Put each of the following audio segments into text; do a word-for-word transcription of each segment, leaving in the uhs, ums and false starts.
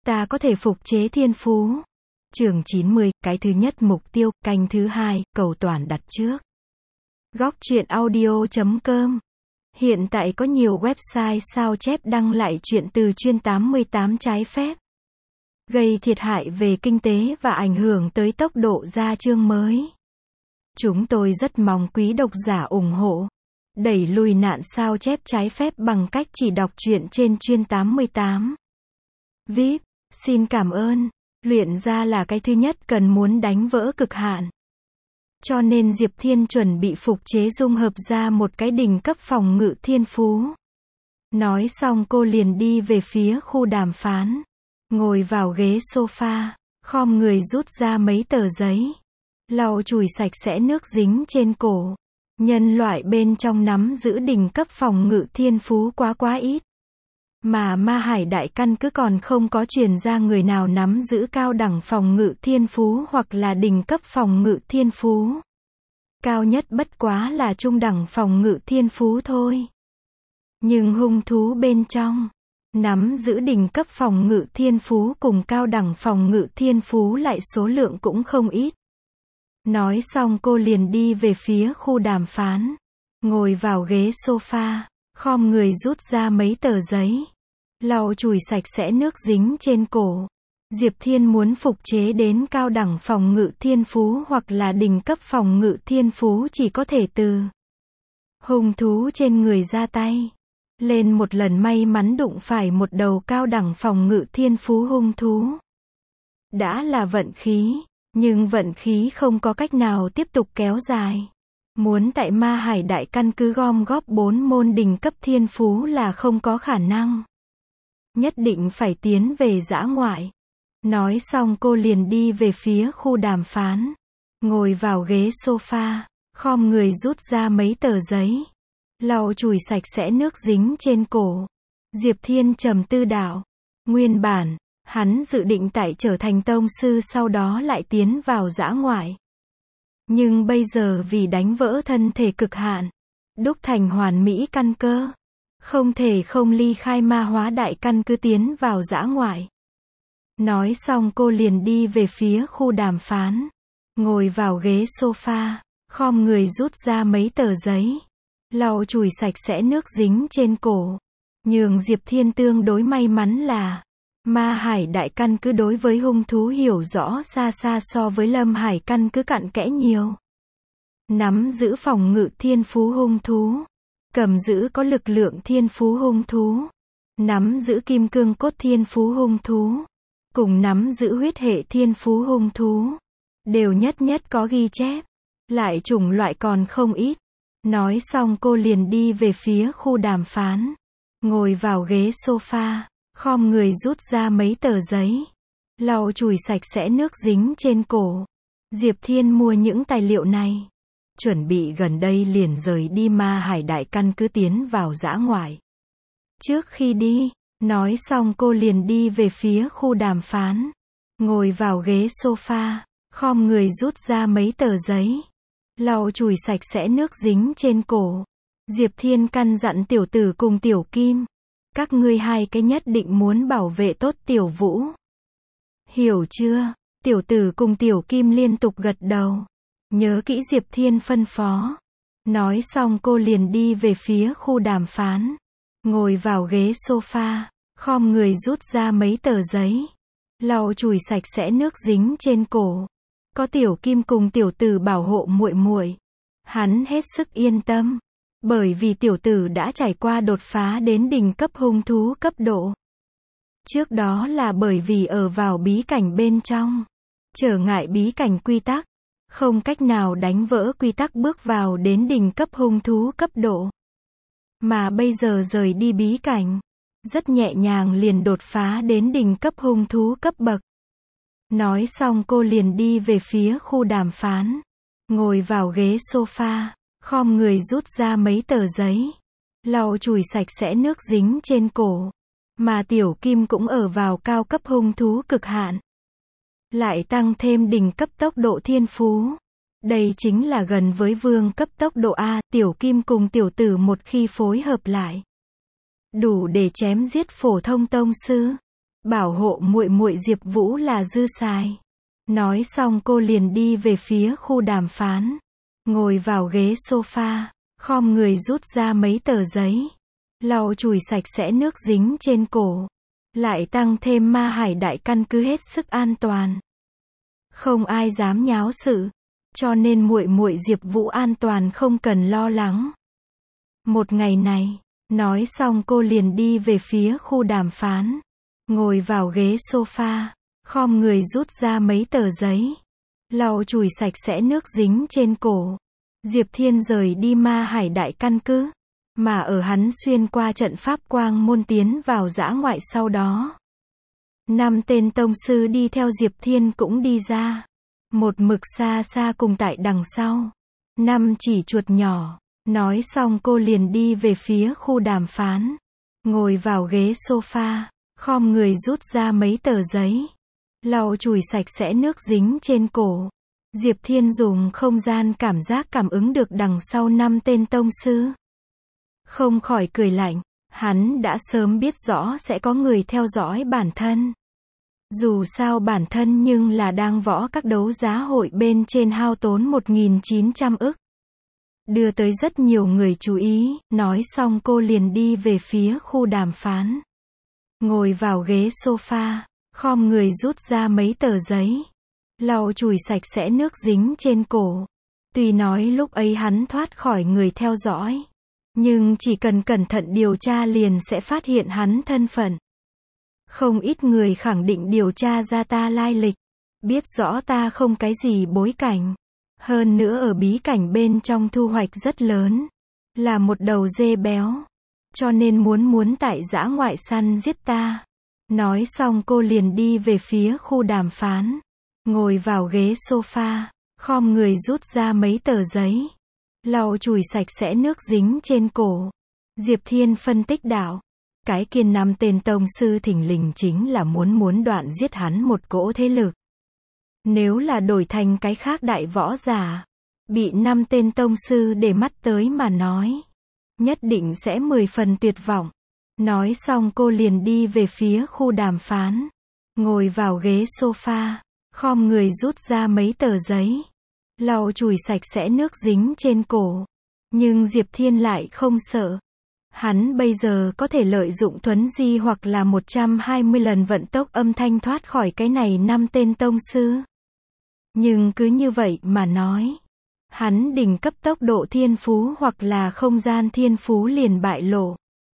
ta có thể phục chế thiên phú. Chương chín mươi, cái thứ nhất mục tiêu, canh thứ hai, cầu toàn đặt trước. Góc truyện audio chấm com. Hiện tại có nhiều website sao chép đăng lại truyện từ chuyên tám mươi tám trái phép, gây thiệt hại về kinh tế và ảnh hưởng tới tốc độ ra chương mới. Chúng tôi rất mong quý độc giả ủng hộ, đẩy lùi nạn sao chép trái phép bằng cách chỉ đọc truyện trên chuyên tám mươi tám. vê i pê, xin cảm ơn. Luyện ra là cái thứ nhất cần muốn đánh vỡ cực hạn. Cho nên Diệp Thiên chuẩn bị phục chế dung hợp ra một cái đỉnh cấp phòng ngự thiên phú. Nói xong cô liền đi về phía khu đàm phán. Ngồi vào ghế sofa, khom người rút ra mấy tờ giấy. Lau chùi sạch sẽ nước dính trên cổ. Nhân loại bên trong nắm giữ đỉnh cấp phòng ngự thiên phú quá quá ít. Mà Ma Hải đại căn cứ còn không có truyền ra người nào nắm giữ cao đẳng phòng ngự thiên phú hoặc là đỉnh cấp phòng ngự thiên phú. Cao nhất bất quá là trung đẳng phòng ngự thiên phú thôi. Nhưng hung thú bên trong nắm giữ đỉnh cấp phòng ngự thiên phú cùng cao đẳng phòng ngự thiên phú lại số lượng cũng không ít. Nói xong cô liền đi về phía khu đàm phán. Ngồi vào ghế sofa, khom người rút ra mấy tờ giấy. Lau chùi sạch sẽ nước dính trên cổ. Diệp Thiên muốn phục chế đến cao đẳng phòng ngự thiên phú hoặc là đỉnh cấp phòng ngự thiên phú chỉ có thể từ hung thú trên người ra tay. Lên một lần may mắn đụng phải một đầu cao đẳng phòng ngự thiên phú hung thú. Đã là vận khí, nhưng vận khí không có cách nào tiếp tục kéo dài. Muốn tại Ma Hải đại căn cứ gom góp bốn môn đỉnh cấp thiên phú là không có khả năng. Nhất định phải tiến về dã ngoại. Nói xong cô liền đi về phía khu đàm phán. Ngồi vào ghế sofa, khom người rút ra mấy tờ giấy. Lau chùi sạch sẽ nước dính trên cổ. Diệp Thiên trầm tư đạo. Nguyên bản, hắn dự định tại trở thành tông sư sau đó lại tiến vào dã ngoại. Nhưng bây giờ vì đánh vỡ thân thể cực hạn, đúc thành hoàn mỹ căn cơ, không thể không ly khai ma hóa đại căn cứ tiến vào dã ngoại. Nói xong cô liền đi về phía khu đàm phán. Ngồi vào ghế sofa, khom người rút ra mấy tờ giấy. Lau chùi sạch sẽ nước dính trên cổ. Nhường Diệp Thiên tương đối may mắn là Ma Hải đại căn cứ đối với hung thú hiểu rõ xa xa so với Lâm Hải căn cứ cặn kẽ nhiều. Nắm giữ phòng ngự thiên phú hung thú, cầm giữ có lực lượng thiên phú hung thú, nắm giữ kim cương cốt thiên phú hung thú, cùng nắm giữ huyết hệ thiên phú hung thú, đều nhất nhất có ghi chép. Lại chủng loại còn không ít. Nói xong cô liền đi về phía khu đàm phán. Ngồi vào ghế sofa, khom người rút ra mấy tờ giấy. Lau chùi sạch sẽ nước dính trên cổ. Diệp Thiên mua những tài liệu này. Chuẩn bị gần đây liền rời đi Ma Hải đại căn cứ tiến vào dã ngoại. Trước khi đi, nói xong cô liền đi về phía khu đàm phán. Ngồi vào ghế sofa, khom người rút ra mấy tờ giấy. Lau chùi sạch sẽ nước dính trên cổ. Diệp Thiên căn dặn tiểu tử cùng tiểu kim. Các ngươi hai cái nhất định muốn bảo vệ tốt tiểu vũ. Hiểu chưa? Tiểu tử cùng tiểu kim liên tục gật đầu. Nhớ kỹ Diệp Thiên phân phó. Nói xong cô liền đi về phía khu đàm phán. Ngồi vào ghế sofa, khom người rút ra mấy tờ giấy. Lau chùi sạch sẽ nước dính trên cổ. Có tiểu kim cùng tiểu tử bảo hộ muội muội, hắn hết sức yên tâm. Bởi vì tiểu tử đã trải qua đột phá đến đỉnh cấp hung thú cấp độ. Trước đó là bởi vì ở vào bí cảnh bên trong. Trở ngại bí cảnh quy tắc. Không cách nào đánh vỡ quy tắc bước vào đến đỉnh cấp hung thú cấp độ. Mà bây giờ rời đi bí cảnh. Rất nhẹ nhàng liền đột phá đến đỉnh cấp hung thú cấp bậc. Nói xong cô liền đi về phía khu đàm phán. Ngồi vào ghế sofa, khom người rút ra mấy tờ giấy. Lau chùi sạch sẽ nước dính trên cổ. Mà tiểu kim cũng ở vào cao cấp hung thú cực hạn. Lại tăng thêm đỉnh cấp tốc độ thiên phú. Đây chính là gần với vương cấp tốc độ A. Tiểu kim cùng tiểu tử một khi phối hợp lại, đủ để chém giết phổ thông tông sư. bảo hộ muội muội Diệp Vũ là dư xài. Nói xong cô liền đi về phía khu đàm phán, ngồi vào ghế sofa, khom người rút ra mấy tờ giấy, lau chùi sạch sẽ nước dính trên cổ, lại tăng thêm Ma Hải đại căn cứ hết sức an toàn. Không ai dám nháo sự, cho nên muội muội Diệp Vũ an toàn không cần lo lắng. Một ngày này, nói xong cô liền đi về phía khu đàm phán, ngồi vào ghế sofa, khom người rút ra mấy tờ giấy, lau chùi sạch sẽ nước dính trên cổ. Diệp Thiên rời đi Ma Hải đại căn cứ, mà ở hắn xuyên qua trận pháp quang môn tiến vào dã ngoại sau đó. Năm tên tông sư đi theo Diệp Thiên cũng đi ra, một mực xa xa cùng tại đằng sau. Năm chỉ chuột nhỏ, nói xong cô liền đi về phía khu đàm phán, ngồi vào ghế sofa, khom người rút ra mấy tờ giấy, lau chùi sạch sẽ nước dính trên cổ. Diệp Thiên dùng không gian cảm giác cảm ứng được đằng sau năm tên tông sư. Không khỏi cười lạnh, hắn đã sớm biết rõ sẽ có người theo dõi bản thân. Dù sao bản thân nhưng là đang võ các đấu giá hội bên trên hao tốn một nghìn chín trăm ức. Đưa tới rất nhiều người chú ý, nói xong cô liền đi về phía khu đàm phán. Ngồi vào ghế sofa, khom người rút ra mấy tờ giấy, lau chùi sạch sẽ nước dính trên cổ. Tuy nói lúc ấy hắn thoát khỏi người theo dõi, nhưng chỉ cần cẩn thận điều tra liền sẽ phát hiện hắn thân phận. Không ít người khẳng định điều tra ra ta lai lịch, biết rõ ta không cái gì bối cảnh. Hơn nữa ở bí cảnh bên trong thu hoạch rất lớn, là một đầu dê béo, cho nên muốn muốn tại dã ngoại săn giết ta. Nói xong cô liền đi về phía khu đàm phán, ngồi vào ghế sofa, khom người rút ra mấy tờ giấy, lau chùi sạch sẽ nước dính trên cổ. Diệp Thiên phân tích đạo, cái kia năm tên tông sư thình lình chính là muốn muốn đoạn giết hắn một cỗ thế lực. Nếu là đổi thành cái khác đại võ giả, bị năm tên tông sư để mắt tới mà nói, nhất định sẽ mười phần tuyệt vọng. Nói xong cô liền đi về phía khu đàm phán, ngồi vào ghế sofa, khom người rút ra mấy tờ giấy, lau chùi sạch sẽ nước dính trên cổ. Nhưng Diệp Thiên lại không sợ. Hắn bây giờ có thể lợi dụng thuấn di hoặc là một trăm hai mươi lần vận tốc âm thanh thoát khỏi cái này năm tên tông sư. Nhưng cứ như vậy mà nói, hắn đỉnh cấp tốc độ thiên phú hoặc là không gian thiên phú liền bại lộ.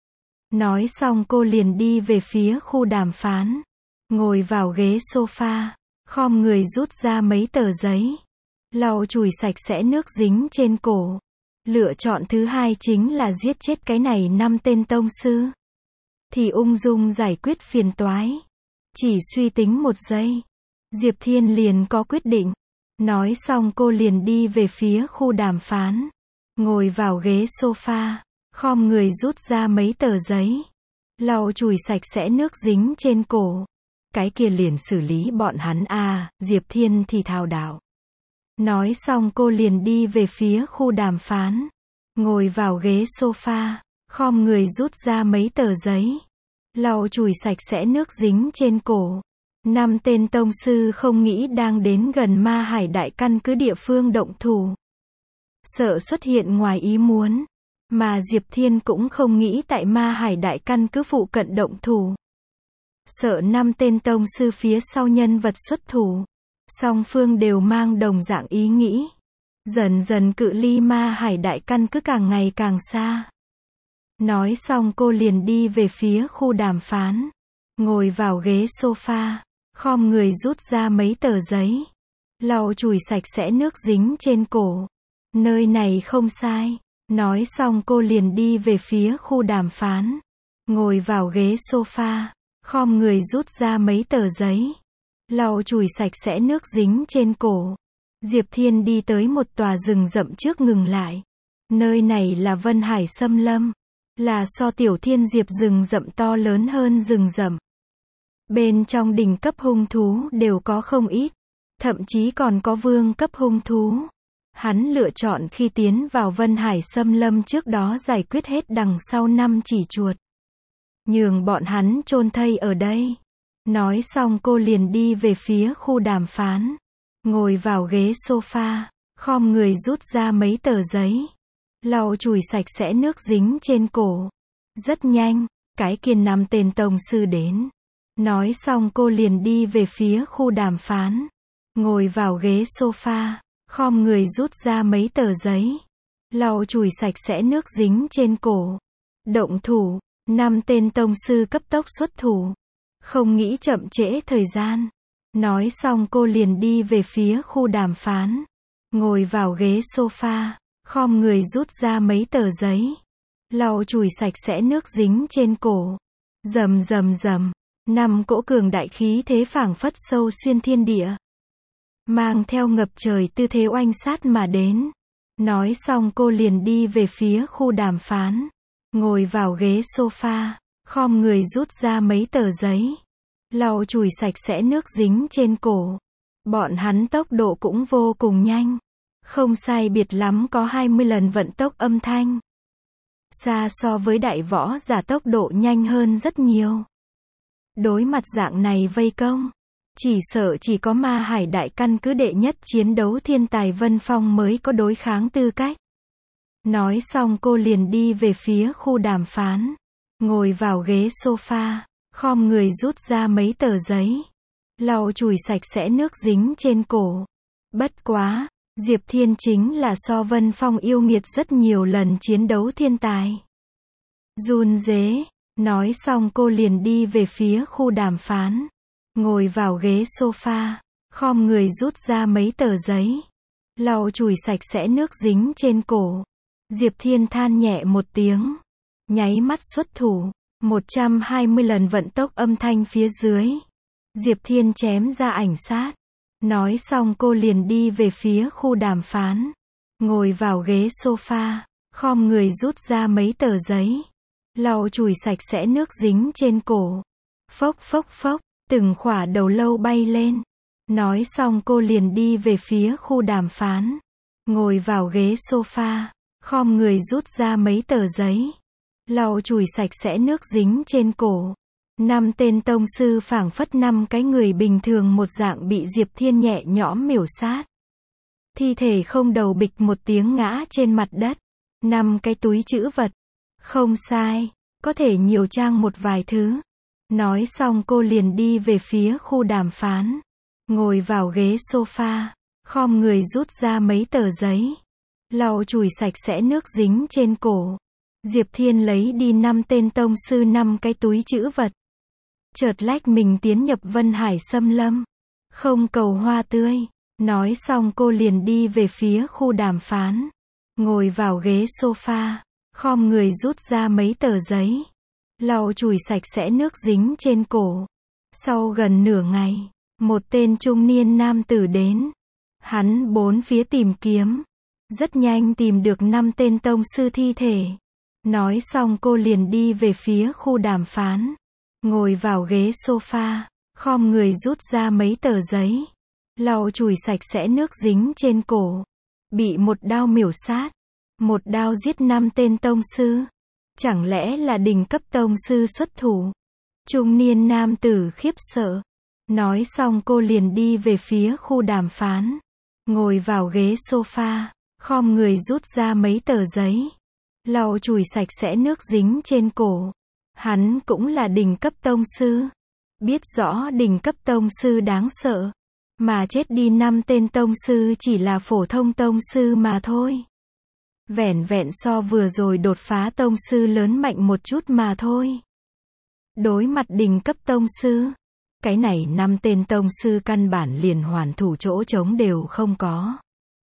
Nói xong cô liền đi về phía khu đàm phán, ngồi vào ghế sofa, khom người rút ra mấy tờ giấy, lau chùi sạch sẽ nước dính trên cổ. Lựa chọn thứ hai chính là giết chết cái này năm tên tông sư, thì ung dung giải quyết phiền toái. Chỉ suy tính một giây, Diệp Thiên liền có quyết định. Nói xong cô liền đi về phía khu đàm phán, ngồi vào ghế sofa, khom người rút ra mấy tờ giấy, lau chùi sạch sẽ nước dính trên cổ. Cái kia liền xử lý bọn hắn a, à, Diệp Thiên thì thào đạo. Nói xong cô liền đi về phía khu đàm phán, ngồi vào ghế sofa, khom người rút ra mấy tờ giấy, lau chùi sạch sẽ nước dính trên cổ. Năm tên tông sư không nghĩ đang đến gần Ma Hải đại căn cứ địa phương động thủ, sợ xuất hiện ngoài ý muốn, mà Diệp Thiên cũng không nghĩ tại Ma Hải đại căn cứ phụ cận động thủ, sợ năm tên tông sư phía sau nhân vật xuất thủ. Song phương đều mang đồng dạng ý nghĩ, dần dần cự ly Ma Hải đại căn cứ càng ngày càng xa. Nói xong cô liền đi về phía khu đàm phán, ngồi vào ghế sofa, khom người rút ra mấy tờ giấy, lau chùi sạch sẽ nước dính trên cổ. Nơi này không sai. Nói xong cô liền đi về phía khu đàm phán, ngồi vào ghế sofa, khom người rút ra mấy tờ giấy, lau chùi sạch sẽ nước dính trên cổ. Diệp Thiên đi tới một tòa rừng rậm trước ngừng lại. Nơi này là Vân Hải Xâm Lâm, là so Tiểu Thiên Diệp rừng rậm to lớn hơn rừng rậm. Bên trong đỉnh cấp hung thú đều có không ít, thậm chí còn có vương cấp hung thú. Hắn lựa chọn khi tiến vào Vân Hải Xâm Lâm trước đó giải quyết hết đằng sau năm chỉ chuột, nhường bọn hắn chôn thây ở đây. Nói xong cô liền đi về phía khu đàm phán. Ngồi vào ghế sofa, khom người rút ra mấy tờ giấy. Lau chùi sạch sẽ nước dính trên cổ. Rất nhanh, cái kia năm tên tông sư đến. Nói xong cô liền đi về phía khu đàm phán. Ngồi vào ghế sofa, khom người rút ra mấy tờ giấy. Lau chùi sạch sẽ nước dính trên cổ. Động thủ, năm tên tông sư cấp tốc xuất thủ. Không nghĩ chậm trễ thời gian. Nói xong cô liền đi về phía khu đàm phán. Ngồi vào ghế sofa, khom người rút ra mấy tờ giấy. Lau chùi sạch sẽ nước dính trên cổ. Rầm rầm rầm, năm cỗ cường đại khí thế phảng phất sâu xuyên thiên địa. Mang theo ngập trời tư thế oanh sát mà đến. Nói xong cô liền đi về phía khu đàm phán. Ngồi vào ghế sofa, khom người rút ra mấy tờ giấy. Lau chùi sạch sẽ nước dính trên cổ. Bọn hắn tốc độ cũng vô cùng nhanh. Không sai biệt lắm có hai mươi lần vận tốc âm thanh. Xa so với đại võ giả tốc độ nhanh hơn rất nhiều. Đối mặt dạng này vây công, chỉ sợ chỉ có Ma Hải đại căn cứ đệ nhất chiến đấu thiên tài Vân Phong mới có đối kháng tư cách. Nói xong cô liền đi về phía khu đàm phán. Ngồi vào ghế sofa, khom người rút ra mấy tờ giấy. Lau chùi sạch sẽ nước dính trên cổ. Bất quá, Diệp Thiên chính là so Vân Phong yêu nghiệt rất nhiều lần chiến đấu thiên tài. Run rế. Nói xong cô liền đi về phía khu đàm phán. Ngồi vào ghế sofa, khom người rút ra mấy tờ giấy. Lau chùi sạch sẽ nước dính trên cổ. Diệp Thiên than nhẹ một tiếng. Nháy mắt xuất thủ. một trăm hai mươi lần vận tốc âm thanh phía dưới. Diệp Thiên chém ra ảnh sát. Nói xong cô liền đi về phía khu đàm phán. Ngồi vào ghế sofa, khom người rút ra mấy tờ giấy. Lau chùi sạch sẽ nước dính trên cổ. Phốc phốc phốc, từng khỏa đầu lâu bay lên. Nói xong cô liền đi về phía khu đàm phán. Ngồi vào ghế sofa, khom người rút ra mấy tờ giấy. Lau chùi sạch sẽ nước dính trên cổ. Năm tên tông sư phảng phất năm cái người bình thường một dạng bị Diệp Thiên nhẹ nhõm miểu sát. Thi thể không đầu bịch một tiếng ngã trên mặt đất. Năm cái túi trữ vật. Không sai, có thể nhiều trang một vài thứ. Nói xong cô liền đi về phía khu đàm phán. Ngồi vào ghế sofa, khom người rút ra mấy tờ giấy. Lau chùi sạch sẽ nước dính trên cổ. Diệp Thiên lấy đi năm tên tông sư năm cái túi trữ vật. Chợt lách mình tiến nhập Vân Hải Xâm Lâm. Không cầu hoa tươi. Nói xong cô liền đi về phía khu đàm phán. Ngồi vào ghế sofa, khom người rút ra mấy tờ giấy. Lau chùi sạch sẽ nước dính trên cổ. Sau gần nửa ngày, một tên trung niên nam tử đến. Hắn bốn phía tìm kiếm. Rất nhanh tìm được năm tên tông sư thi thể. Nói xong cô liền đi về phía khu đàm phán. Ngồi vào ghế sofa, khom người rút ra mấy tờ giấy. Lau chùi sạch sẽ nước dính trên cổ. Bị một đao miểu sát. Một đao giết năm tên tông sư. Chẳng lẽ là đỉnh cấp tông sư xuất thủ? Trung niên nam tử khiếp sợ. Nói xong cô liền đi về phía khu đàm phán. Ngồi vào ghế sofa, khom người rút ra mấy tờ giấy. Lau chùi sạch sẽ nước dính trên cổ. Hắn cũng là đỉnh cấp tông sư. Biết rõ đỉnh cấp tông sư đáng sợ. Mà chết đi năm tên tông sư chỉ là phổ thông tông sư mà thôi. Vẻn vẹn so vừa rồi đột phá tông sư lớn mạnh một chút mà thôi. Đối mặt đỉnh cấp tông sư, cái này năm tên tông sư căn bản liền hoàn thủ chỗ trống đều không có.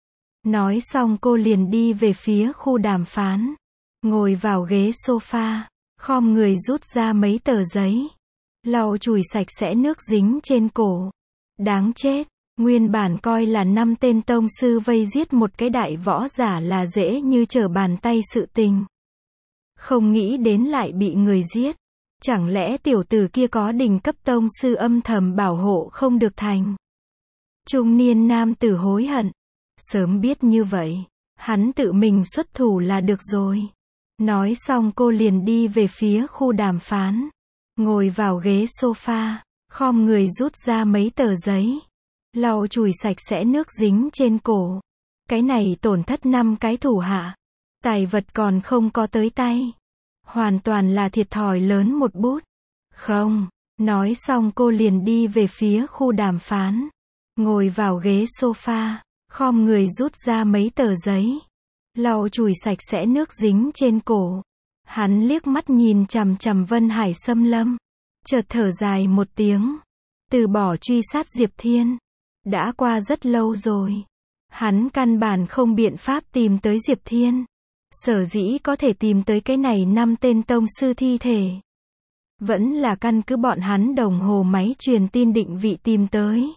Nói xong cô liền đi về phía khu đàm phán. Ngồi vào ghế sofa, khom người rút ra mấy tờ giấy. Lau chùi sạch sẽ nước dính trên cổ. Đáng chết. Nguyên bản coi là năm tên tông sư vây giết một cái đại võ giả là dễ như trở bàn tay sự tình. Không nghĩ đến lại bị người giết. Chẳng lẽ tiểu tử kia có đỉnh cấp tông sư âm thầm bảo hộ không được thành? Trung niên nam tử hối hận. Sớm biết như vậy, hắn tự mình xuất thủ là được rồi. Nói xong cô liền đi về phía khu đàm phán. Ngồi vào ghế sofa, khom người rút ra mấy tờ giấy, lau chùi sạch sẽ nước dính trên cổ. Cái này tổn thất năm cái thủ hạ. Tài vật còn không có tới tay. Hoàn toàn là thiệt thòi lớn một bút. Không, nói xong cô liền đi về phía khu đàm phán. Ngồi vào ghế sofa, khom người rút ra mấy tờ giấy, lau chùi sạch sẽ nước dính trên cổ. Hắn liếc mắt nhìn chằm chằm Vân Hải Xâm Lâm, chợt thở dài một tiếng. Từ bỏ truy sát Diệp Thiên. Đã qua rất lâu rồi. Hắn căn bản không biện pháp tìm tới Diệp Thiên. Sở dĩ có thể tìm tới cái này năm tên tông sư thi thể, vẫn là căn cứ bọn hắn đồng hồ máy truyền tin định vị tìm tới.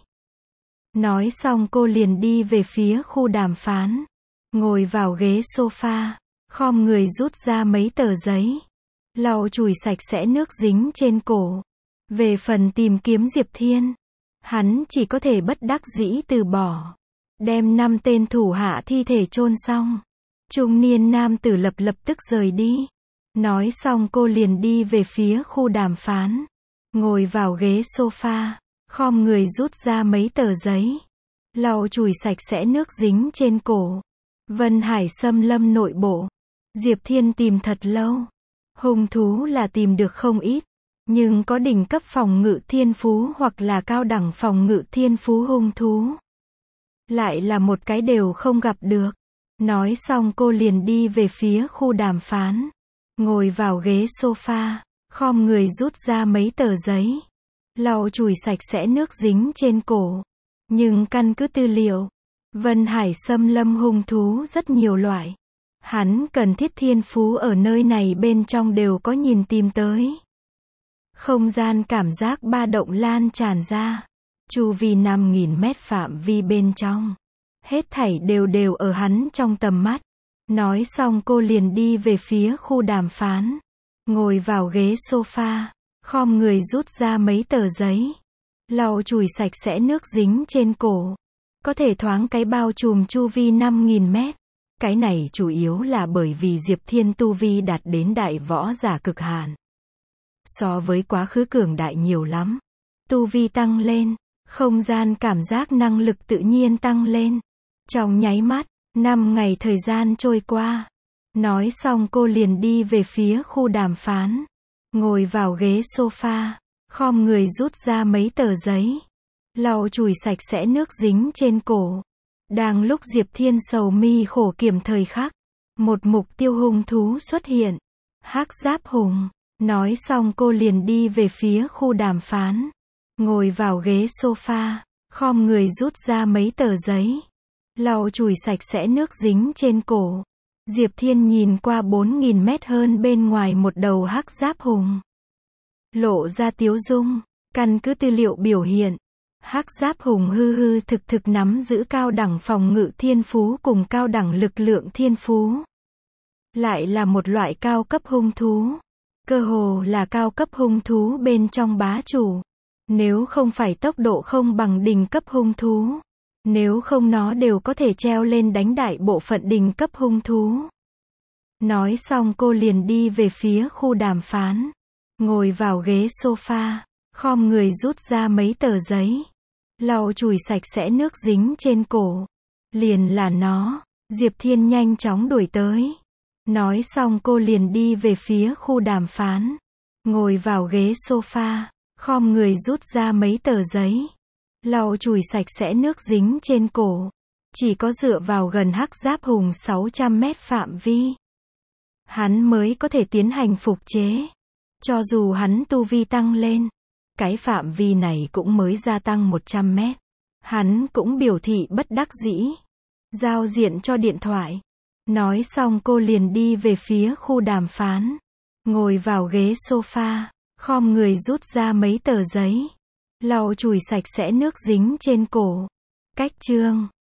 Nói xong cô liền đi về phía khu đàm phán. Ngồi vào ghế sofa, khom người rút ra mấy tờ giấy, lau chùi sạch sẽ nước dính trên cổ. Về phần tìm kiếm Diệp Thiên, hắn chỉ có thể bất đắc dĩ từ bỏ. Đem năm tên thủ hạ thi thể chôn xong, trung niên nam tử lập lập tức rời đi. Nói xong cô liền đi về phía khu đàm phán. Ngồi vào ghế sofa, khom người rút ra mấy tờ giấy, lau chùi sạch sẽ nước dính trên cổ. Vân Hải Xâm Lâm nội bộ. Diệp Thiên tìm thật lâu. Hung thú là tìm được không ít, nhưng có đỉnh cấp phòng ngự thiên phú hoặc là cao đẳng phòng ngự thiên phú hung thú, lại là một cái đều không gặp được. Nói xong cô liền đi về phía khu đàm phán. Ngồi vào ghế sofa, khom người rút ra mấy tờ giấy, lau chùi sạch sẽ nước dính trên cổ. Nhưng căn cứ tư liệu, Vân Hải Xâm Lâm hung thú rất nhiều loại. Hắn cần thiết thiên phú ở nơi này bên trong đều có nhìn tìm tới. Không gian cảm giác ba động lan tràn ra. Chu vi năm nghìn mét phạm vi bên trong. Hết thảy đều đều ở hắn trong tầm mắt. Nói xong cô liền đi về phía khu đàm phán. Ngồi vào ghế sofa, khom người rút ra mấy tờ giấy, lau chùi sạch sẽ nước dính trên cổ. Có thể thoáng cái bao trùm chu vi năm nghìn mét. Cái này chủ yếu là bởi vì Diệp Thiên tu vi đạt đến đại võ giả cực hạn. So với quá khứ cường đại nhiều lắm. Tu vi tăng lên, không gian cảm giác năng lực tự nhiên tăng lên. Trong nháy mắt, năm ngày thời gian trôi qua. Nói xong cô liền đi về phía khu đàm phán. Ngồi vào ghế sofa, khom người rút ra mấy tờ giấy, lau chùi sạch sẽ nước dính trên cổ. Đang lúc Diệp Thiên sầu mi khổ kiểm thời khắc, một mục tiêu hung thú xuất hiện. Hắc giáp hùng. Nói xong cô liền đi về phía khu đàm phán. Ngồi vào ghế sofa, khom người rút ra mấy tờ giấy, lau chùi sạch sẽ nước dính trên cổ. Diệp Thiên nhìn qua bốn nghìn mét hơn bên ngoài một đầu hắc giáp hùng, lộ ra tiếu dung. Căn cứ tư liệu biểu hiện, hắc giáp hùng hư hư thực thực nắm giữ cao đẳng phòng ngự thiên phú cùng cao đẳng lực lượng thiên phú. Lại là một loại cao cấp hung thú. Cơ hồ là cao cấp hung thú bên trong bá chủ. Nếu không phải tốc độ không bằng đỉnh cấp hung thú, nếu không nó đều có thể treo lên đánh đại bộ phận đỉnh cấp hung thú. Nói xong cô liền đi về phía khu đàm phán. Ngồi vào ghế sofa, khom người rút ra mấy tờ giấy, lau chùi sạch sẽ nước dính trên cổ. Liền là nó. Diệp Thiên nhanh chóng đuổi tới. Nói xong cô liền đi về phía khu đàm phán. Ngồi vào ghế sofa, khom người rút ra mấy tờ giấy, lau chùi sạch sẽ nước dính trên cổ. Chỉ có dựa vào gần hắc giáp hùng sáu trăm mét phạm vi, hắn mới có thể tiến hành phục chế. Cho dù hắn tu vi tăng lên, cái phạm vi này cũng mới gia tăng một trăm mét. Hắn cũng biểu thị bất đắc dĩ, giao diện cho điện thoại. Nói xong cô liền đi về phía khu đàm phán. Ngồi vào ghế sofa, khom người rút ra mấy tờ giấy, lau chùi sạch sẽ nước dính trên cổ. Cách chương